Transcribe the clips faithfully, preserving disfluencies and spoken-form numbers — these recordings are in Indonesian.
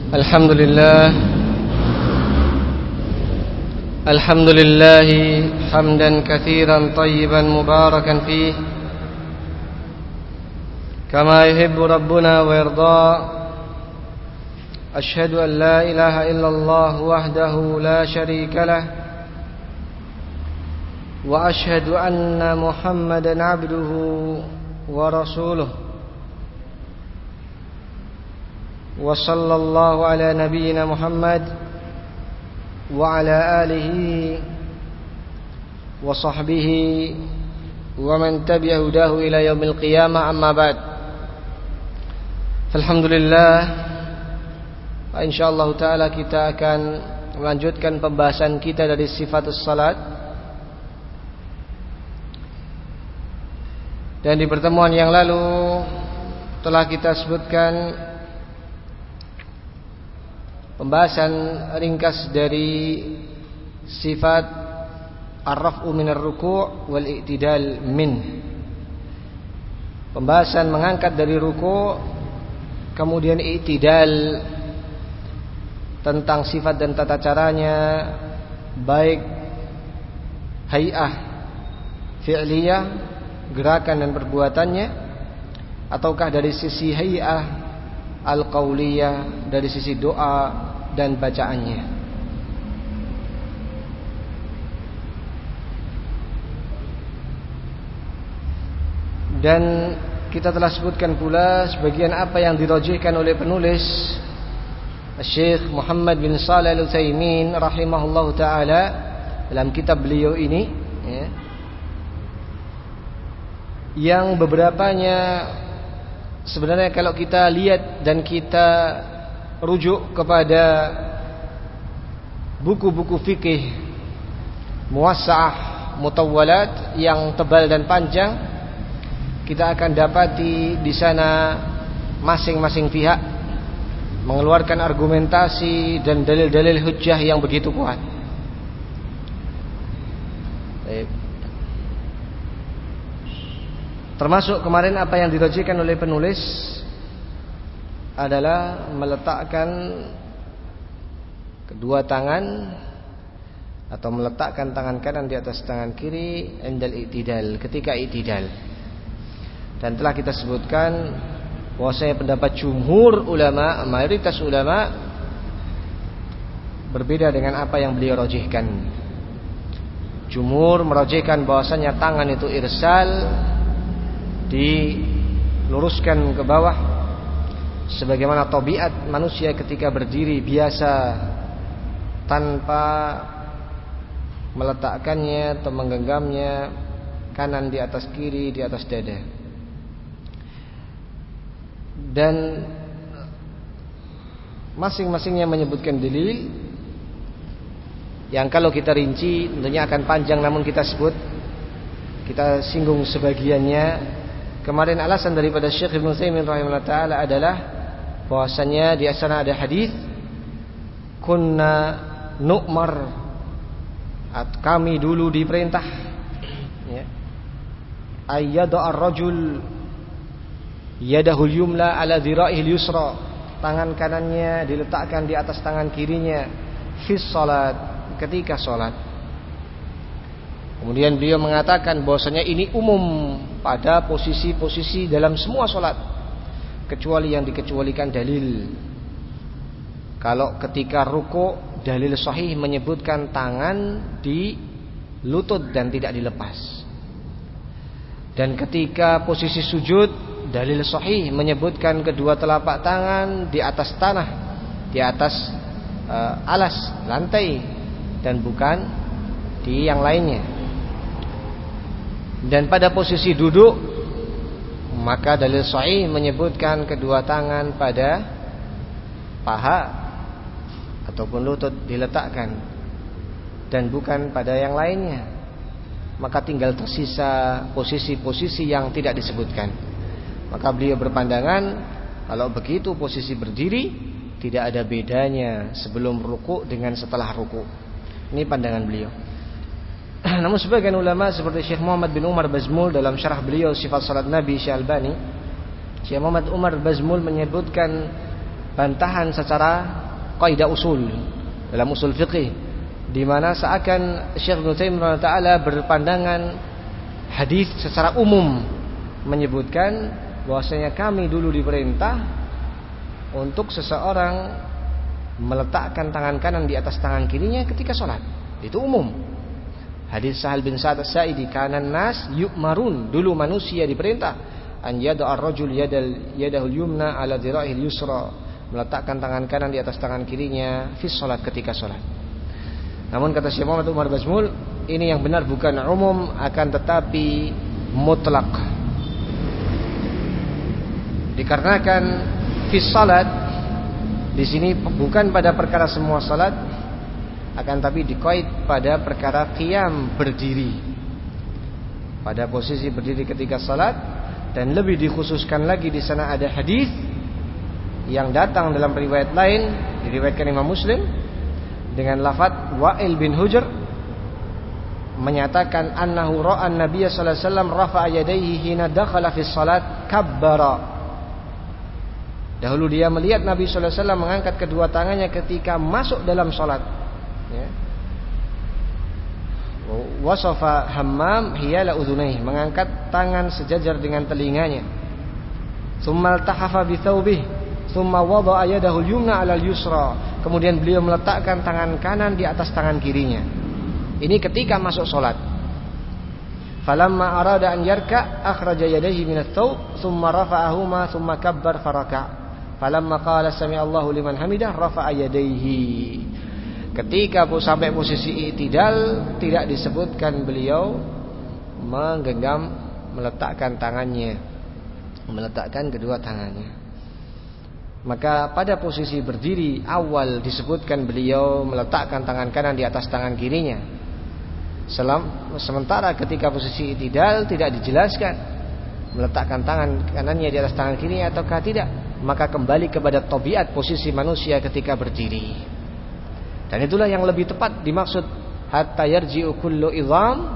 الحمد لله الحمد لله حمدا كثيرا طيبا مباركا فيه كما يحب ربنا ويرضى. أشهد أن لا إله إلا الله وحده لا شريك له وأشهد أن محمدا عبده ورسوله وصلى الله على نبينا محمد وعلى آله وصحبه ومن تبع هداه إلى يوم القيامة. أما بعد، Alhamdulillah, insyaallah ta'ala kita akan melanjutkan pembahasan kita dari sifatus salat. Dan di pertemuan yang lalu telah kita sebutkan pembahasan ringkas dari sifat ar-raf'u minar ruku' wal i'tidal min. Pembahasan mengangkat dari ruku', kemudian i'tidal tentang sifat dan tata caranya, baik hay'ah fi'liyah, gerakan dan perbuatannya, ataukah dari sisi hay'ah al-qauliyah, dari sisi doa dan bacaannya. Dan kita telah sebutkan pula sebagian apa yang dirajihkan oleh penulis Syekh Muhammad bin Shalih Al-Utsaimin rahimahullahu taala dalam kitab beliau ini, ya, yang beberapanya sebenarnya kalau kita lihat dan kita rujuk kepada buku-buku fikih muwassa'ah mutawwalat yang tebal dan panjang, kita akan dapati di sana masing-masing pihak mengeluarkan argumentasi dan dalil-dalil hujjah yang begitu kuat. Baik. Termasuk kemarin apa yang dirajihkan oleh penulis adalah meletakkan kedua tangan atau meletakkan tangan kanan di atas tangan kiri indal i'tidal, ketika i'tidal. Dan telah kita sebutkan bahwasanya pendapat jumhur ulama, mayoritas ulama, berbeda dengan apa yang beliau rajihkan. Jumhur merajihkan bahwasanya tangan itu irsal, diluruskan ke bawah sebagaimana tabiat manusia ketika berdiri biasa tanpa meletakkannya atau menggenggamnya, kanan di atas kiri di atas dada. Dan masing-masingnya menyebutkan dalil yang kalau kita rinci tentunya akan panjang, namun kita sebut, kita singgung sebagiannya. Kemarin alasan daripada Syekh Ibnu Utsaimin rahimahullah taala adalah bahwasanya di sana ada hadis kunna nu'mar, kami dulu diperintah, ya, ayyada ar-rajul yadahul yumla ala dhira'ihil yusra, tangan kanannya diletakkan di atas tangan kirinya fis salat, ketika salat. Kemudian beliau mengatakan bahwasanya ini umum pada posisi-posisi dalam semua salat, kecuali yang dikecualikan dalil. Kalau ketika ruku', dalil sahih menyebutkan tangan di lutut dan tidak dilepas. Dan ketika posisi sujud, dalil sahih menyebutkan kedua telapak tangan di atas tanah, di atas uh, alas lantai, dan bukan di yang lainnya. Dan pada posisi duduk, maka dalil sahih menyebutkan kedua tangan pada paha ataupun lutut diletakkan, dan bukan pada yang lainnya. Maka tinggal tersisa posisi-posisi yang tidak disebutkan. Maka beliau berpandangan kalau begitu posisi berdiri tidak ada bedanya sebelum ruku dengan setelah ruku. Ini pandangan beliau. Namun sebagian ulama seperti Syekh Muhammad bin Umar Bazmul dalam syarah beliau Sifat Salat Nabi Syekh Albani, Syekh Muhammad Umar Bazmul menyebutkan bantahan secara kaidah usul dalam usul fiqih, di mana seakan Syekh Ibnu Taimiyah taala berpandangan hadis secara umum menyebutkan bahwasanya kami dulu diperintah untuk seseorang meletakkan tangan kanan di atas tangan kirinya ketika sholat. Itu umum. Hadis Sahal bin Sa'ad As-Sa'idi, kanan nas yu'marun, dulu manusia diperintah an yada'a ar-rajul yadal yadahul yumna ala dhira'ihil yusra, meletakkan tangan kanan di atas tangan kirinya fi sholat ketika sholat. Namun kata Syekh Muhammad Umar Bazmul, ini yang benar bukan umum akan tetapi mutlak. Dikarenakan fi salat di sini bukan pada perkara semua salat, akan tapi dikoid pada perkara qiyam, berdiri. Pada posisi berdiri ketika salat, dan lebih dikhususkan lagi di sana ada hadis yang datang dalam riwayat lain diriwayatkan Imam Muslim dengan lafaz Wa'il bin Hujr menyatakan annahu ra'a an-nabiy sallallahu alaihi wasallam rafa'a yadayhi hina dakhala fi shalat kabbara. Dahulu dia melihat Nabi sallallahu alaihi wasallam mengangkat kedua tangannya ketika masuk dalam salat, ya. Wasafa hammam hiyala udhunayhi, mengangkat tangan sejajar dengan telinganya. Tsumma altahafa bi thawbihi, tsumma wada'a yadahu al-yumna 'ala al-yusra. Kemudian beliau meletakkan tangan kanan di atas tangan kirinya. Ini ketika masuk salat. Falamma arada an yarka akhraja yadayhi min ath-thawb, tsumma rafa'ahuma, tsumma kabbar faraka'. Falamma qala sami'allahu liman hamidah rafa'a yadayhi. Ketika sampai posisi i'tidal, tidak disebutkan beliau menggenggam, meletakkan tangannya, meletakkan kedua tangannya. Maka pada posisi berdiri awal disebutkan beliau meletakkan tangan kanan di atas tangan kirinya. Selam, sementara ketika posisi i'tidal tidak dijelaskan meletakkan tangan kanannya di atas tangan kirinya ataukah tidak. Maka kembali kepada tabiat posisi manusia ketika berdiri. Dan itulah yang lebih tepat dimaksud hatta yarji'u kullu idham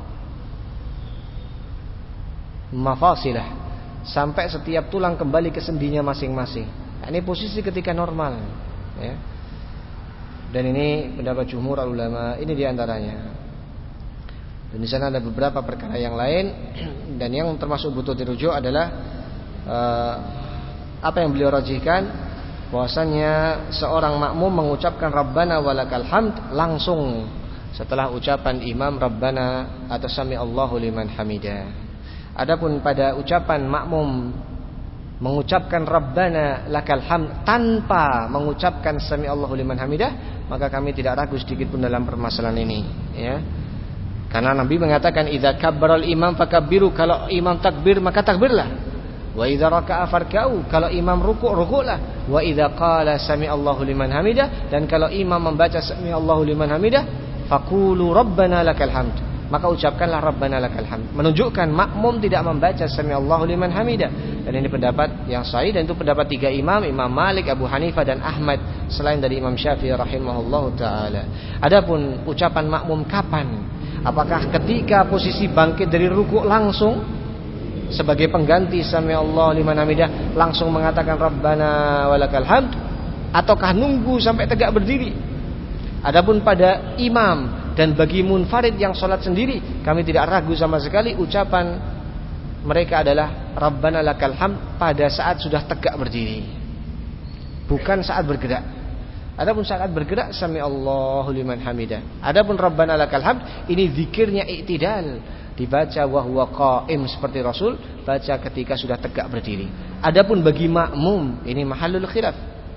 mafasilah, sampai setiap tulang kembali ke sendinya masing-masing. Nah, ini posisi ketika normal, ya. Dan ini pendapat jumhur ulama, ini diantaranya. Dan di sana ada beberapa perkara yang lain, dan yang termasuk butuh dirujuk adalah uh, apa yang beliau rajihkan, bahwasanya seorang makmum mengucapkan Rabbana walakal hamd langsung setelah ucapan imam Rabbana atau Sami Allahu liman hamidah. Adapun pada ucapan makmum mengucapkan Rabbana lakal hamd tanpa mengucapkan Sami Allahu liman hamidah, maka kami tidak ragu sedikit pun dalam permasalahan ini, ya. Karena Nabi mengatakan idza kabbaral imam fakabbiru, kalau imam takbir maka takbirlah. Wa idza raka'a farka'u, kalau imam rukuk rukuklah. Wa idza qala sami Allahu liman hamidah, dan kalau imam membaca sami Allahu liman hamidah, faqulu rabbana lakal hamd, maka ucapkanlah rabbana lakal hamd. Menunjukkan makmum tidak membaca sami Allahu liman hamidah. Dan ini pendapat yang sahih, dan itu pendapat tiga imam, Imam Malik, Abu Hanifah dan Ahmad, selain dari Imam Syafi'i rahimahullahu taala. Adapun ucapan makmum kapan? Apakah ketika posisi bangkit dari rukuk langsung sebagai pengganti sami Allah liman hamidah langsung mengatakan Rabbana walakal hamd, ataukah nunggu sampai tegak berdiri? Adapun pada imam dan bagi munfarid yang sholat sendiri, kami tidak ragu sama sekali ucapan mereka adalah Rabbana lakal hamd pada saat sudah tegak berdiri, bukan saat bergerak. Adapun saat bergerak sami Allahu liman hamidah. Adapun Rabbana lakal hamd, ini zikirnya i'tidal, dibaca wa huwa qa'im seperti Rasul baca ketika sudah tegak berdiri. Adapun bagi makmum, ini mahallul khilaf.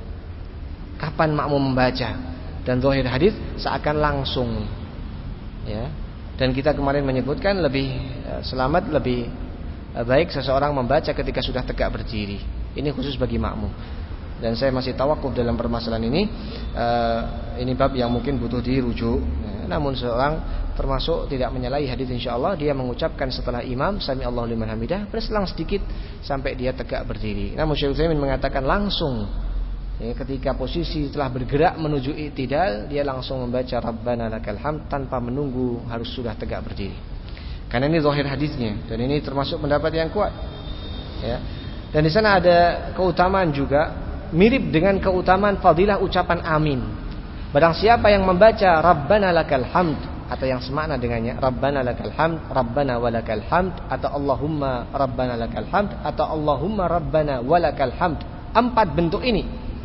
Kapan makmum membaca? Dan zahir hadis seakan langsung, ya. Dan kita kemarin menyebutkan lebih selamat, lebih baik seseorang membaca ketika sudah tegak berdiri. Ini khusus bagi makmum. Dan saya masih tawakuf dalam permasalahan ini. Ini bab yang mungkin butuh dirujuk. Namun seorang termasuk tidak menyalahi hadis insyaallah, dia mengucapkan setelah imam sami Allahu liman hamidah berselang sedikit sampai dia tegak berdiri. Namun Syekh Utsaimin mengatakan langsung, ya, ketika posisi telah bergerak menuju i'tidal, dia langsung membaca Rabbana lakal hamd tanpa menunggu harus sudah tegak berdiri. Karena ini zahir hadisnya, dan ini termasuk pendapat yang kuat, ya. Dan di sana ada keutamaan juga mirip dengan keutamaan fadilah ucapan amin. Barang siapa yang membaca Rabbana lakal hamd atau yang semakna dengannya Rabbana lakal hamd, Rabbana walakal hamd, atau Allahumma Rabbana lakal hamd, atau Allahumma Rabbana walakal hamd, empat bentuk ini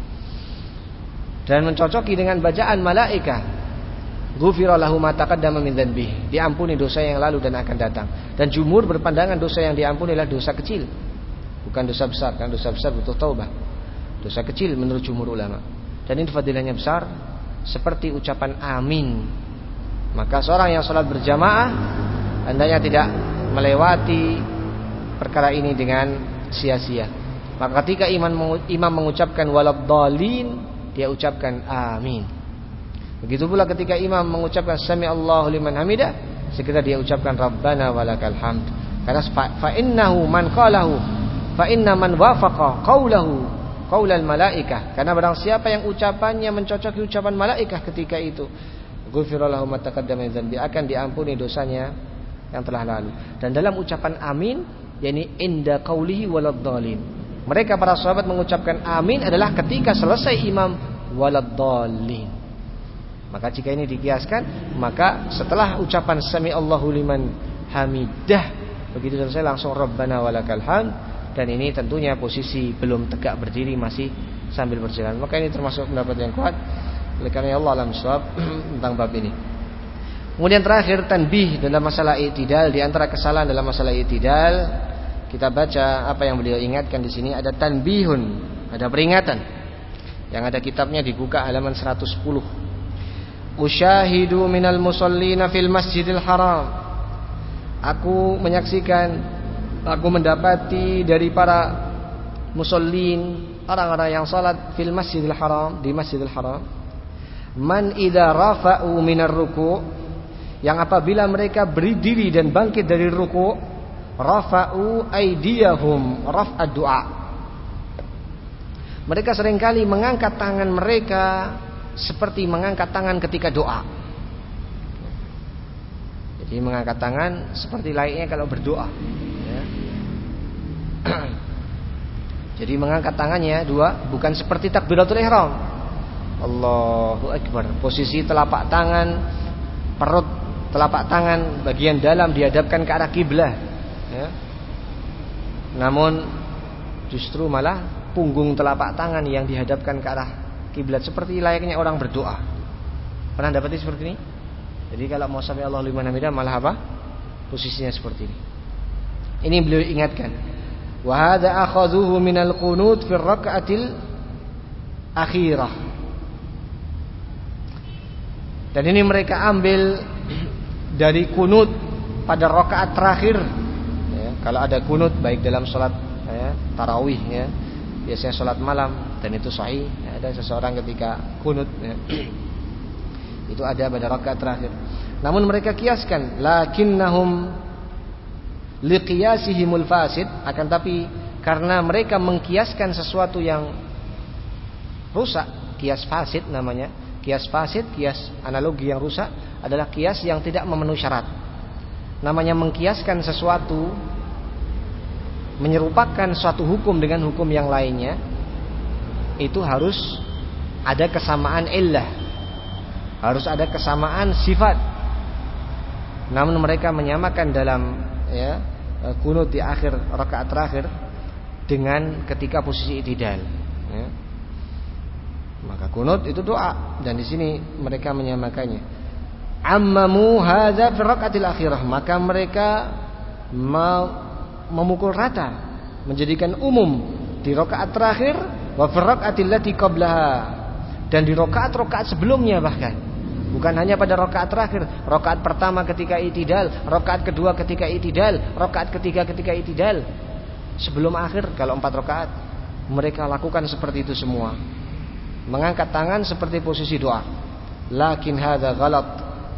dan mencocoki dengan bacaan malaikah, ghufira lahu ma taqaddama min dzanbihi, diampuni dosa yang lalu dan akan datang. Dan jumhur berpandangan dosa yang diampuni adalah dosa kecil, bukan dosa besar. Kan dosa besar butuh taubah. Dosa kecil menurut jumhur ulama. Dan ini fadilahnya besar seperti ucapan amin. Maka seorang yang sholat berjamaah hendaknya tidak melewati perkara ini dengan sia-sia. Maka ketika imam imam mengucapkan waladdallin, dia ucapkan amin. Begitu pula ketika imam mengucapkan sami Allahu liman hamidah, segera dia ucapkan Rabbana walakal hamd. Karena fa innahu man qalahu fa inna man wafaqa qaulahu qaulal malaikah. Karena barang siapa yang ucapannya mencocoki ucapan malaikah ketika itu, ghufira lahu ma taqaddama min dzanbi, akan diampuni dosanya yang telah lalu. Dan dalam ucapan amin, yakni inda qaulihi waladdallin, mereka para sahabat mengucapkan amin adalah ketika selesai imam waladdallin. Maka jika ini dikiaskan, maka setelah ucapan sami Allahu liman hamidah, begitu selesai langsung Rabbana walakal hamd. Dan ini tentunya posisi belum tegak berdiri, masih sambil berjalan. Maka ini termasuk pendapat yang kuat. Oleh karena Allah alam shawab tentang bab ini. Kemudian terakhir tanbih dalam masalah i'tidal. Di antara kesalahan dalam masalah i'tidal, kita baca apa yang beliau ingatkan di sini, ada tanbihun, ada peringatan. Yang ada kitabnya dibuka halaman seratus sepuluh. Usyahidu minal musallina fil masjidil haram. Aku menyaksikan, aku mendapati dari para musallin, orang-orang yang salat fil masjidil haram, di masjidil haram, man idza rafa'u minar ruku', yang apabila mereka berdiri dan bangkit dari ruku', rafa'u aydiyahum raf'ad du'a, mereka seringkali mengangkat tangan mereka seperti mengangkat tangan ketika doa. Jadi mengangkat tangan seperti layaknya kalau berdoa, ya. Jadi mengangkat tangannya dua, bukan seperti takbiratul ihram, Allahu Akbar, posisi telapak tangan, perut telapak tangan bagian dalam dihadapkan ke arah kiblah, ya. Namun justru malah punggung telapak tangan yang dihadapkan ke arah kiblat seperti layaknya orang berdoa. Pernah dapati seperti ini? Jadi kalau mau sami Allahu liman hamidah malah apa? Posisinya seperti ini. Ini beliau ingatkan. Wa hadza akhadhuhu minal qunut fi rak'atil akhirah. Dan ini mereka ambil dari kunut pada rakaat terakhir, ya, kalau ada kunut baik dalam sholat, ya, tarawih, ya, biasanya sholat malam, dan itu sahih, ya, ada seseorang ketika kunut, ya, itu ada pada rakaat terakhir. Namun mereka kiaskan, lakinnahum liqiyasihimul fasid, akan tapi karena mereka mengkiaskan sesuatu yang rusak, kias fasid namanya. Kias fasid, kias analogi yang rusak adalah kias yang tidak memenuhi syarat. Namanya mengkiaskan sesuatu, menyerupakan suatu hukum dengan hukum yang lainnya, itu harus ada kesamaan illah, harus ada kesamaan sifat. Namun mereka menyamakan dalam, ya, kunut di akhir rakaat terakhir dengan ketika posisi i'tidal, ya. Maka kunut itu doa, dan di sini mereka menyamakannya. Ammamu hadza fi raqatil akhirah, maka mereka memukul rata, menjadikan umum di rakaat terakhir, wa fi raqatil lati qablaha, dan di rakaat-rakaat sebelumnya bahkan. Bukan hanya pada rakaat terakhir, rakaat pertama ketika i'tidal, rakaat kedua ketika i'tidal, rakaat ketiga ketika i'tidal, sebelum akhir kalau empat rakaat, mereka lakukan seperti itu semua. Mengangkat tangan seperti posisi doa. Lakin hadza ghalat,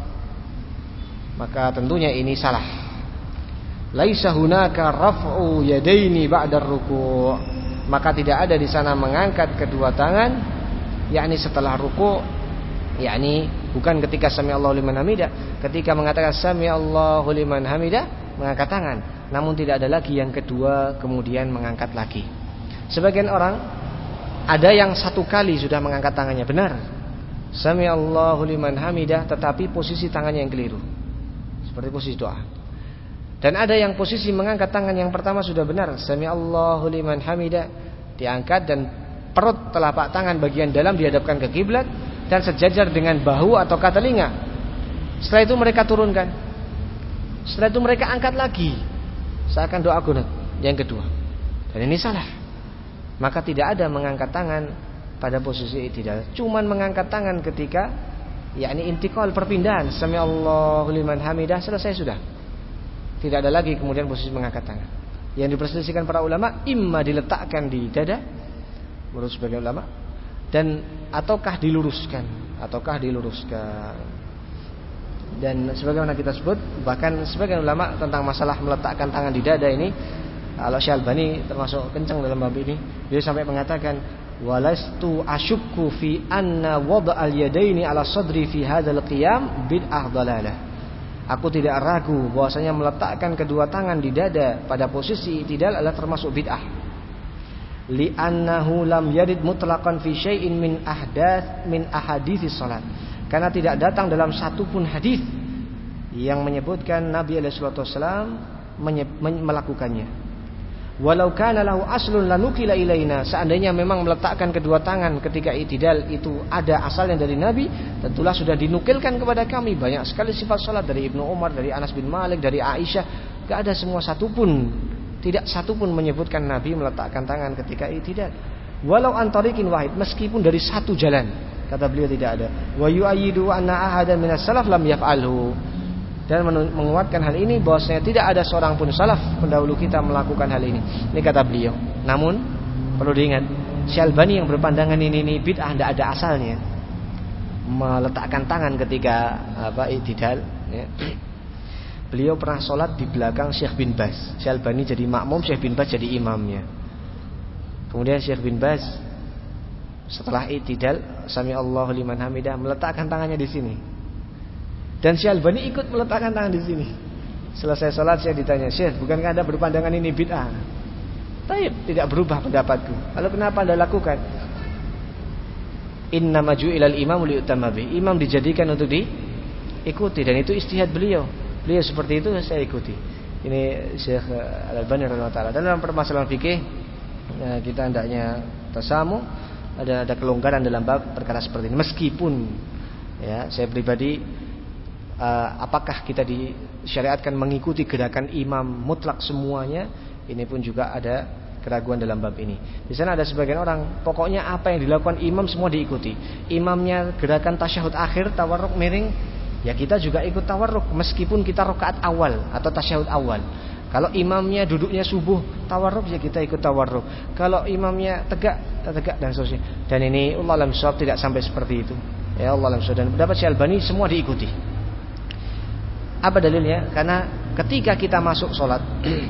maka tentunya ini salah. Laisa hunaka raf'u yadaini ba'da ruku', maka tidak ada di sana mengangkat kedua tangan, yakni setelah ruku', yakni bukan ketika sami Allahu liman hamidah. Ketika mengatakan sami Allahu liman hamidah, mengangkat tangan, namun tidak ada lagi yang kedua kemudian mengangkat lagi. Sebagian orang ada yang satu kali sudah mengangkat tangannya, benar. Sami Allahu liman hamidah, tetapi posisi tangannya yang keliru. Seperti posisi doa. Dan ada yang posisi mengangkat tangan yang pertama sudah benar, Sami Allahu liman hamidah, diangkat dan perut telapak tangan bagian dalam dihadapkan ke kiblat dan sejajar dengan bahu atau telinga. Setelah itu mereka turunkan. Setelah itu mereka angkat lagi, seakan doa qunut yang kedua. Dan ini salah. Maka tidak ada mengangkat tangan pada posisi i'tidal. Cuman mengangkat tangan ketika yakni intiqal, perpindahan, Sami Allahu liman hamidah, selesai sudah. Tidak ada lagi kemudian posisi mengangkat tangan. Yang diperselisihkan para ulama, imma diletakkan di dada menurut sebagian ulama, dan ataukah diluruskan, ataukah diluruskan. Dan sebagaimana kita sebut, bahkan sebagian ulama tentang masalah meletakkan tangan di dada ini, kalau Syalbani termasuk kencang dalam bab ini, dia sampai mengatakan, walastu asyukku fi anna wada'al yadaini ala sadri fi hadzal qiyam bid'ah dhalalah. Aku tidak ragu bahwasanya meletakkan kedua tangan di dada pada posisi i'tidal adalah termasuk bid'ah. Li'annahu lam yarid mutlaqan fi syai'in min ahdath min ahaditsis salat. Karena tidak datang dalam satu pun hadis yang menyebutkan Nabi alaihi salatu wasallam melakukannya. Walau kana lahu aslun lanukila ilaina, seandainya memang meletakkan kedua tangan ketika i'tidal itu ada asalnya dari Nabi, tentulah sudah dinukilkan kepada kami. Banyak sekali sifat salat dari Ibnu Umar, dari Anas bin Malik, dari Aisyah, enggak ada semua satu pun, tidak satu pun menyebutkan Nabi meletakkan tangan ketika i'tidal. Walau antariqin wahid, meskipun dari satu jalan, kata beliau tidak ada. Wa yu'ayyidu anna ahadan minas salaf lam yaf'alhu. Dan menguatkan hal ini bahwasanya tidak ada seorang pun salaf pendahulu kita melakukan hal ini. Ini kata beliau. Namun perlu diingat, Syalbani yang berpandangan ini ini bid'ah, tidak ada asalnya. Meletakkan tangan ketika apa i'tidal, ya. Beliau pernah sholat di belakang Syekh bin Baz. Syalbani jadi makmum, Syekh bin Baz jadi imamnya. Kemudian Syekh bin Baz setelah i'tidal, Sami Allahu liman hamidah, meletakkan tangannya di sini. Dan Syalbani ikut meletakkan tangan di sini. Selesai sholat saya ditanya, Syekh, bukankah Anda berpandangan ini bid'ah? Taib, tidak berubah pendapatku. Lalu kenapa Anda lakukan? Inna maju ilal imam li'utamma bih. Imam dijadikan untuk diikuti, dan itu ijtihad beliau. Beliau seperti itu, saya ikuti. Ini Syekh Al-Albani radhiyallahu taala. Dan dalam permasalahan fikih, ya, kita hendaknya tasamu, ada ada kelonggaran dalam bab perkara seperti ini. Meskipun ya, saya pribadi Uh, apakah kita disyariatkan mengikuti gerakan imam mutlak semuanya? Ini pun juga ada keraguan dalam bab ini. Di sana ada sebagian orang, pokoknya apa yang dilakukan imam semua diikuti. Imamnya gerakan tasyahud akhir, tawarruk miring, ya kita juga ikut tawarruk meskipun kita rakaat awal atau tasyahud awal. Kalau imamnya duduknya subuh tawarruk, ya kita ikut tawarruk. Kalau imamnya tegak, tegak dan seterusnya. Dan ini Allah alam shawab tidak sampai seperti itu. Ya Allah alam shawab. Dan pendapat Syalbani semua diikuti. Apa dalilnya? Karena ketika kita masuk sholat,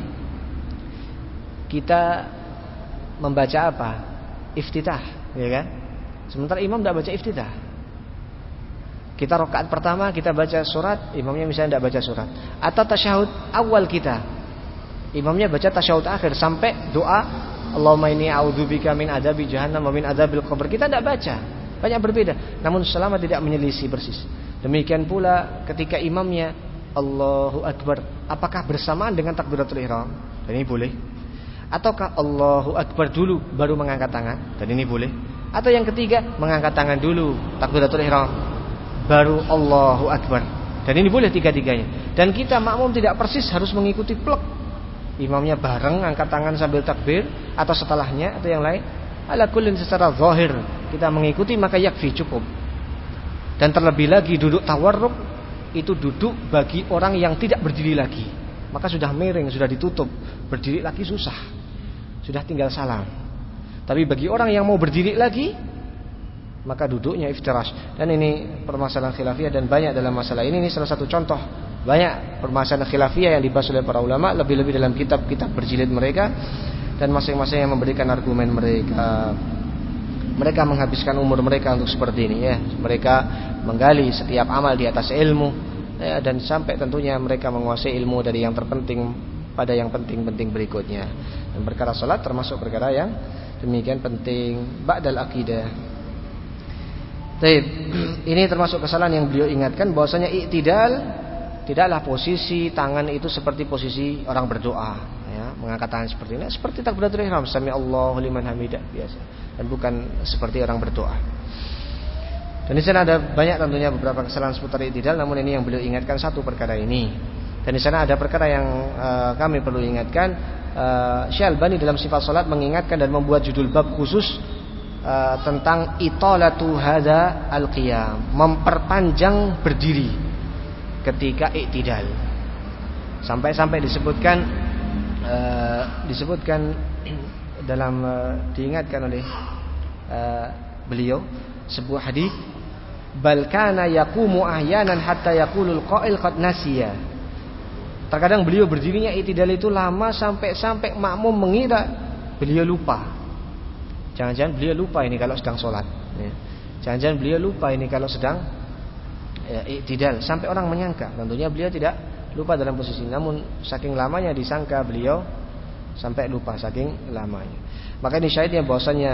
kita membaca apa? Iftitah, ya kan? Sementara imam tidak baca iftitah. Kita rakaat pertama kita baca surat, imamnya misalnya tidak baca surat. Atau tasyahud awal kita, imamnya baca tasyahud akhir sampai doa Allahumma inni a'udzubika min adzabi jahannam wa min adzabil qabr. Kita tidak baca. Banyak berbeda. Namun selama tidak menyelisih persis. Demikian pula ketika imamnya Allahu Akbar, apakah bersamaan dengan takbiratul ihram? Dan ini boleh. Ataukah Allahu Akbar dulu baru mengangkat tangan? Dan ini boleh. Atau yang ketiga, mengangkat tangan dulu takbiratul ihram baru Allahu Akbar. Dan ini boleh tiga-tiganya. Dan kita makmum tidak persis harus mengikuti plek. Imamnya bareng angkat tangan sambil takbir atau setelahnya atau yang lain. Ala kullin secara zahir kita mengikuti maka yakfi, cukup. Dan terlebih lagi duduk tawarruk itu duduk bagi orang yang tidak berdiri lagi. Maka sudah miring, sudah ditutup. Berdiri lagi susah. Sudah tinggal salam. Tapi bagi orang yang mau berdiri lagi, maka duduknya iftirash. Dan ini permasalahan khilafiyah dan banyak dalam masalah ini. Ini salah satu contoh banyak permasalahan khilafiyah yang dibahas oleh para ulama, lebih-lebih dalam kitab-kitab berjilid mereka. Dan masing-masing yang memberikan argumen mereka. Mereka menghabiskan umur mereka untuk seperti ini, ya. Mereka menggali setiap amal di atas ilmu, ya, dan sampai tentunya mereka menguasai ilmu dari yang terpenting pada yang penting-penting berikutnya. Dan perkara salat termasuk perkara yang Demikian penting ba'dal aqidah. Baik, ini termasuk kesalahan yang beliau ingatkan bahwasanya i'tidal tidaklah posisi tangan itu seperti posisi orang berdoa, ya, mengangkat tangan seperti ini, seperti takbiratul ihram, sami Allahu liman hamidah biasa, dan bukan seperti orang berdoa. Dan di sana ada banyak tentunya beberapa kesalahan seputar i'tidal, namun ini yang beliau ingatkan satu perkara ini. Dan di sana ada perkara yang uh, kami perlu ingatkan. uh, Syekh Albani dalam sifat salat mengingatkan dan membuat judul bab khusus uh, tentang italatu hadza al-qiyam, memperpanjang berdiri ketika i'tidal. Sampai-sampai disebutkan uh, disebutkan dalam uh, diingatkan oleh uh, beliau sebuah hadis, bal kana yaqumu ahyanan hatta yaqulul qa'il qad nasiya. Terkadang beliau berdirinya i'tidal itu lama sampai-sampai makmum mengira beliau lupa. Jangan-jangan beliau lupa ini kalau sedang sholat, ya. Jangan-jangan beliau lupa ini kalau sedang ya, i'tidal. Sampai orang menyangka, tentunya beliau tidak lupa dalam posisi, namun saking lamanya disangka beliau sampai lupa saking lamanya. Maka ini syahidnya bahwasanya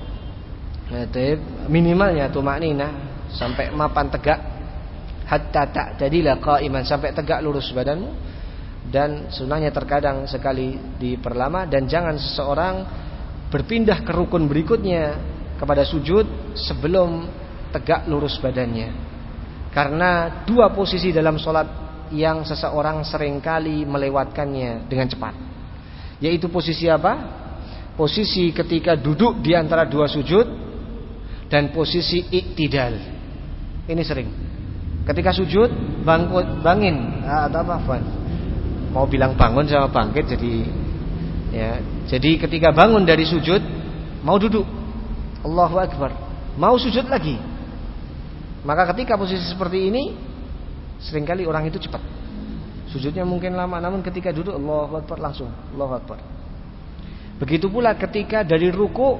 ya, minimalnya tumakninah sampai mapan tegak, hatta ta'tadila qa'iman, sampai tegak lurus badanmu. Dan sunahnya terkadang sekali diperlama, dan jangan seseorang berpindah ke rukun berikutnya kepada sujud sebelum tegak lurus badannya. Karena dua posisi dalam sholat yang seseorang seringkali melewatkannya dengan cepat, yaitu posisi apa? Posisi ketika duduk di antara dua sujud, dan posisi i'tidal. Ini sering. Ketika sujud bangkit, bangin atau apa, Van? Mau bilang bangun sama bangkit jadi ya. Jadi ketika bangun dari sujud mau duduk, Allahu Akbar, mau sujud lagi. Maka ketika posisi seperti ini seringkali orang itu cepat. Sujudnya mungkin lama, namun ketika duduk Allahu Akbar langsung Allahu Akbar. Begitu pula ketika dari ruku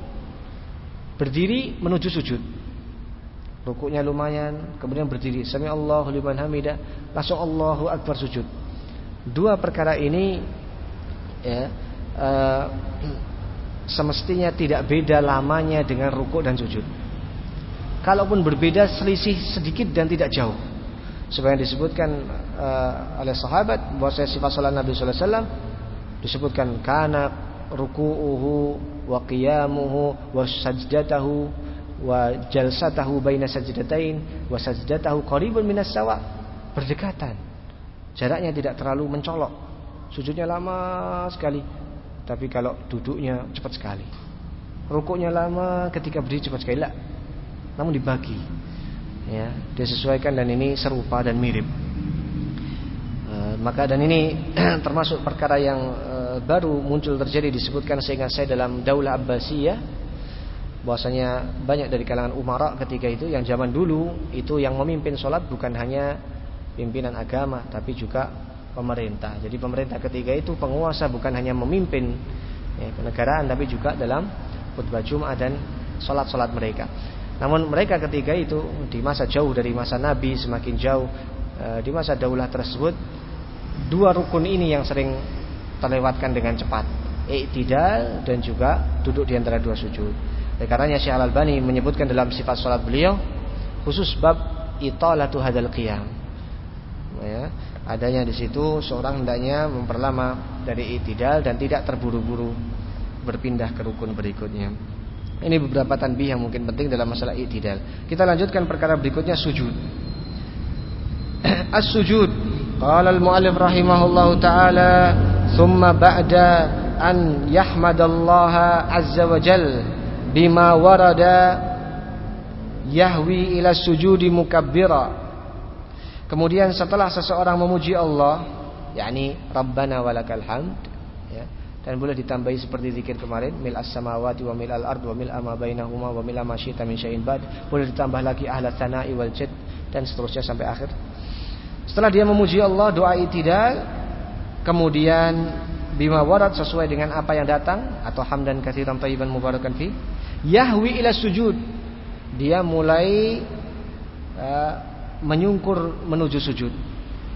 berdiri menuju sujud. Rukuknya lumayan, kemudian berdiri, sami Allahu liman hamidah, langsung Allahu Akbar sujud. Dua perkara ini ya, uh, semestinya tidak beda lamanya dengan rukuk dan sujud. Kalaupun berbeda, selisih sedikit dan tidak jauh. Sebenarnya disebutkan uh, oleh sahabat bahwa sifat salat Nabi sallallahu alaihi wasallam disebutkan kana ruku'uhu wa qiyamuhu wa sajdatahu wa jalsatahu baina sajdatain wa sajdatahu qaribun minas sawa, berdekatan. Jaraknya tidak terlalu mencolok. Sujudnya lama sekali, tapi kalau duduknya cepat sekali. Rukuknya lama, ketika berdiri cepat sekali. Lah, namun dibagi, ya, disesuaikan, dan ini serupa dan mirip. E, maka dan ini termasuk perkara yang e, baru muncul terjadi, disebutkan seingat saya dalam Daulah Abbasiyah, bahwasanya banyak dari kalangan umara ketika itu, yang zaman dulu itu yang memimpin sholat bukan hanya pimpinan agama tapi juga pemerintah. Jadi pemerintah ketika itu penguasa bukan hanya memimpin ya, kenegaraan, tapi juga dalam khutbah Jumat dan sholat-sholat mereka. Namun mereka ketika itu di masa jauh dari masa Nabi, semakin jauh e, di masa daulah tersebut, dua rukun ini yang sering terlewatkan dengan cepat, i'tidal dan juga duduk di antara dua sujud. Oleh karenanya Syekh Al-Albani menyebutkan dalam sifat sholat beliau khusus bab italatu hadzal qiyam, ya, adanya di situ seorang hendaknya memperlama dari i'tidal dan tidak terburu-buru berpindah ke rukun berikutnya. Ini beberapa tanbih yang mungkin penting dalam masalah i'tidal. Kita lanjutkan perkara berikutnya, sujud. As-sujud. Qala al-mu'allif rahimahullahu taala, "Tsumma ba'da an yahmadallaha azza wa jalla bima warada yahwi ila sujudi mukabbira." Kemudian setelah seseorang memuji Allah, yakni Rabbana walakal hamd, ya, dan boleh ditambahi seperti zikir kemarin, mil as-samawati wa mil al-ard wa mil ma bainahuma wa mil ma syi'ta min syai'in ba'd, boleh ditambah lagi ahla tsana'i wal jad, dan seterusnya sampai akhir. Setelah dia memuji Allah, doa i'tidal, kemudian bima warad, sesuai dengan apa yang datang, atau hamdan katsiran thayyiban mubarakan fi, yahwi ila sujud, dia mulai uh, menyungkur menuju sujud.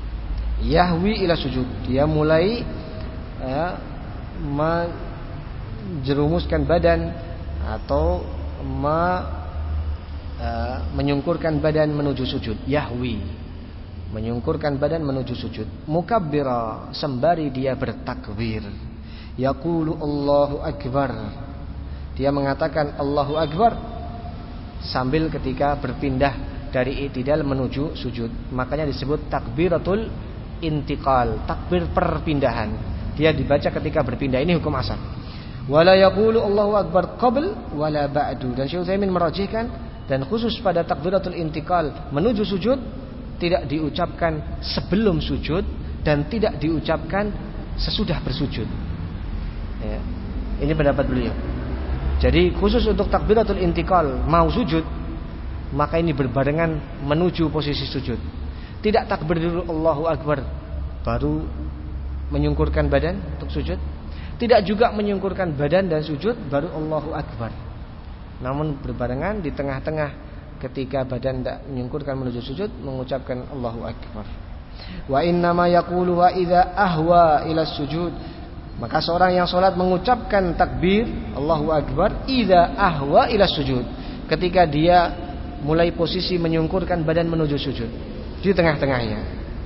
Yahwi ila sujud, dia mulai uh, menjerumuskan badan atau me, uh, menyungkurkan badan menuju sujud. Yahwi, menyungkurkan badan menuju sujud. Mukabbira, sembari dia bertakbir. Yaqulu Allahu Akbar, dia mengatakan Allahu Akbar sambil ketika berpindah dari i'tidal menuju sujud. Makanya disebut takbiratul intiqal, takbir perpindahan. Dia dibaca ketika berpindah. Ini hukum asal. Wala yaqulu Allahu Akbar qabl wala ba'du. Dan Syekh Utsaimin merajihkan, dan khusus pada takbiratul intiqal menuju sujud tidak diucapkan sebelum sujud dan tidak diucapkan sesudah bersujud. Ya. Ini pendapat beliau. Jadi khusus untuk takbiratul intiqal mau sujud, maka ini berbarengan menuju posisi sujud. Tidak takbir dulu Allahu Akbar baru menyungkurkan badan untuk sujud. Tidak juga menyungkurkan badan dan sujud baru Allahu Akbar. Namun berbarengan di tengah-tengah ketika badan tidak menyungkurkan menuju sujud mengucapkan Allahu Akbar. Wa inna ma yaqulu wa idza ahwa ila sujud. Maka seorang yang sholat mengucapkan takbir Allahu Akbar idza ahwa ila sujud, ketika dia mulai posisi menyungkurkan badan menuju sujud, di tengah-tengahnya.